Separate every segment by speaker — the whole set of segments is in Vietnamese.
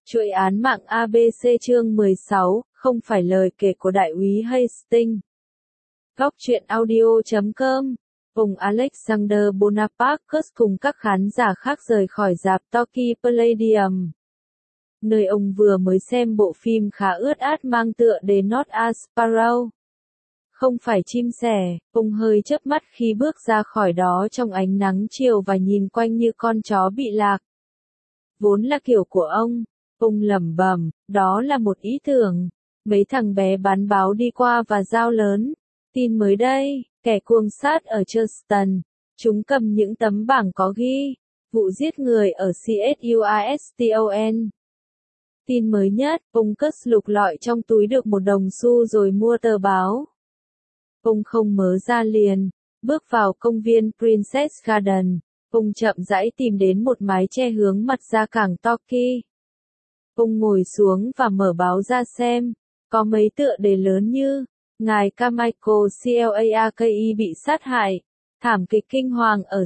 Speaker 1: Chuỗi án mạng ABC chương 16, không phải lời kể của đại úy Hastings. Góc truyện audio.com. Ông Alexander Bonaparte cùng các khán giả khác rời khỏi rạp Torquay Palladium, nơi ông vừa mới xem bộ phim khá ướt át mang tựa đề Not a Sparrow. Không phải chim sẻ, ông hơi chớp mắt khi bước ra khỏi đó trong ánh nắng chiều và nhìn quanh như con chó bị lạc. Vốn là kiểu của ông lẩm bẩm, đó là một ý tưởng. Mấy thằng bé bán báo đi qua và giao lớn. Tin mới đây, kẻ cuồng sát ở Charleston. Chúng cầm những tấm bảng có ghi, vụ giết người ở Charleston. Tin mới nhất, ông cất lục lọi trong túi được một đồng xu rồi mua tờ báo. Ông không mớ ra liền, bước vào công viên Princess Garden. Ông chậm rãi tìm đến một mái che hướng mặt ra cảng Torquay. Ông ngồi xuống và mở báo ra xem, có mấy tựa đề lớn như, ngài Carmichael Clacky bị sát hại, thảm kịch kinh hoàng ở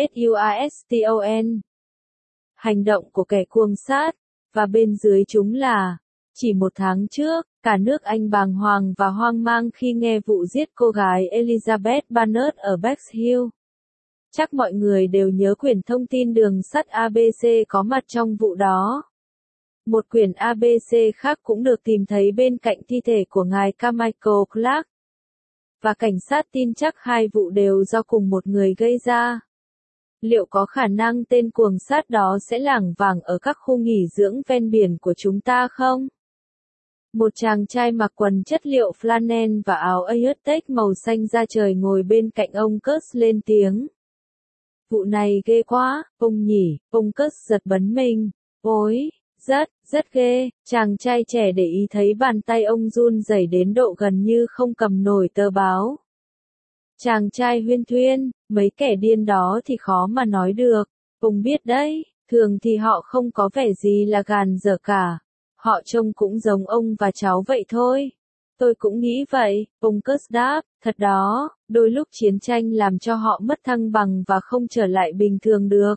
Speaker 1: Charleston. Hành động của kẻ cuồng sát, và bên dưới chúng là, chỉ một tháng trước, cả nước Anh bàng hoàng và hoang mang khi nghe vụ giết cô gái Elizabeth Bennet ở Bexhill. Chắc mọi người đều nhớ quyển thông tin đường sắt ABC có mặt trong vụ đó. Một quyển ABC khác cũng được tìm thấy bên cạnh thi thể của ngài Carmichael Clark. Và cảnh sát tin chắc hai vụ đều do cùng một người gây ra. Liệu có khả năng tên cuồng sát đó sẽ lảng vảng ở các khu nghỉ dưỡng ven biển của chúng ta không? Một chàng trai mặc quần chất liệu flannel và áo Aztec màu xanh da trời ngồi bên cạnh ông Kurtz lên tiếng. Vụ này ghê quá, ông nhỉ, ông Kurtz giật bắn mình. Ôi, rất ghê, chàng trai trẻ để ý thấy bàn tay ông run rẩy đến độ gần như không cầm nổi tờ báo. Chàng trai huyên thuyên, mấy kẻ điên đó thì khó mà nói được, ông biết đấy, thường thì họ không có vẻ gì là gàn dở cả. Họ trông cũng giống ông và cháu vậy thôi. Tôi cũng nghĩ vậy, ông Kurtz đáp, thật đó, đôi lúc chiến tranh làm cho họ mất thăng bằng và không trở lại bình thường được.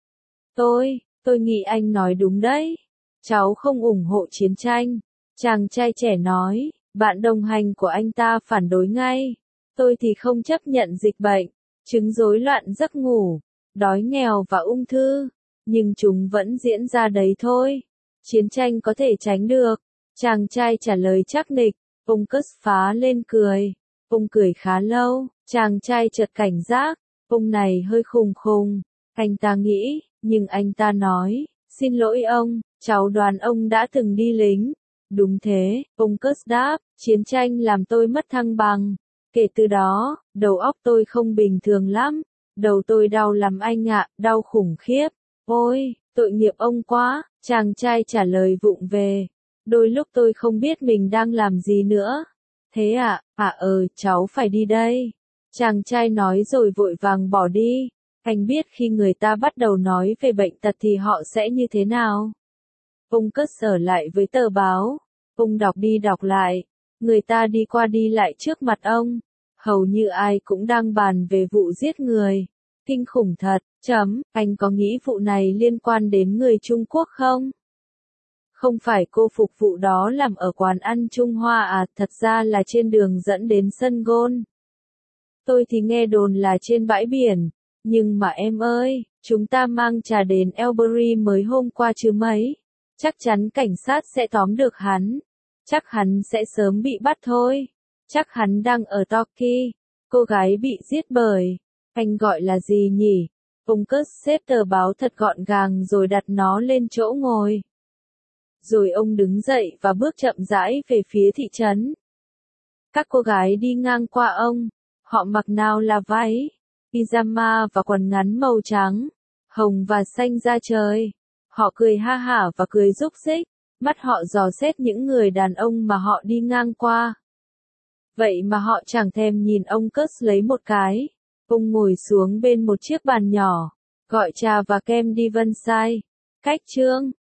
Speaker 1: Tôi nghĩ anh nói đúng đấy. Cháu không ủng hộ chiến tranh. Chàng trai trẻ nói, bạn đồng hành của anh ta phản đối ngay. Tôi thì không chấp nhận dịch bệnh, chứng rối loạn giấc ngủ, đói nghèo và ung thư. Nhưng chúng vẫn diễn ra đấy thôi. Chiến tranh có thể tránh được. Chàng trai trả lời chắc nịch. Ông Kurtz phá lên cười. Ông cười khá lâu. Chàng trai chợt cảnh giác. Ông này hơi khùng. Anh ta nghĩ, nhưng anh ta nói, xin lỗi ông, cháu đoán ông đã từng đi lính. Đúng thế, ông Kurtz đáp, chiến tranh làm tôi mất thăng bằng. Kể từ đó, đầu óc tôi không bình thường lắm. Đầu tôi đau lắm anh ạ, đau khủng khiếp. Ôi, tội nghiệp ông quá, chàng trai trả lời vụng về. Đôi lúc tôi không biết mình đang làm gì nữa. Thế ạ, cháu phải đi đây. Chàng trai nói rồi vội vàng bỏ đi. Anh biết khi người ta bắt đầu nói về bệnh tật thì họ sẽ như thế nào. Ông Kurtz ở lại với tờ báo. Ông đọc đi đọc lại. Người ta đi qua đi lại trước mặt ông. Hầu như ai cũng đang bàn về vụ giết người. Kinh khủng thật, anh có nghĩ vụ này liên quan đến người Trung Quốc không? Không phải cô phục vụ đó làm ở quán ăn Trung Hoa à, thật ra là trên đường dẫn đến sân golf. Tôi thì nghe đồn là trên bãi biển, nhưng mà em ơi, chúng ta mang trà đến Elbury mới hôm qua chứ mấy. Chắc chắn cảnh sát sẽ tóm được hắn. Chắc hắn sẽ sớm bị bắt thôi. Chắc hắn đang ở Torquay. Cô gái bị giết bởi, anh gọi là gì nhỉ? Ông Kurtz xếp tờ báo thật gọn gàng rồi đặt nó lên chỗ ngồi. Rồi ông đứng dậy và bước chậm rãi về phía thị trấn. Các cô gái đi ngang qua ông. Họ mặc nào là váy, pyjama và quần ngắn màu trắng, hồng và xanh da trời. Họ cười ha hả và cười rúc rích. Mắt họ dò xét những người đàn ông mà họ đi ngang qua. Vậy mà họ chẳng thèm nhìn ông Kurtz lấy một cái. Ông ngồi xuống bên một chiếc bàn nhỏ, gọi trà và kem Devonshire. Cách chương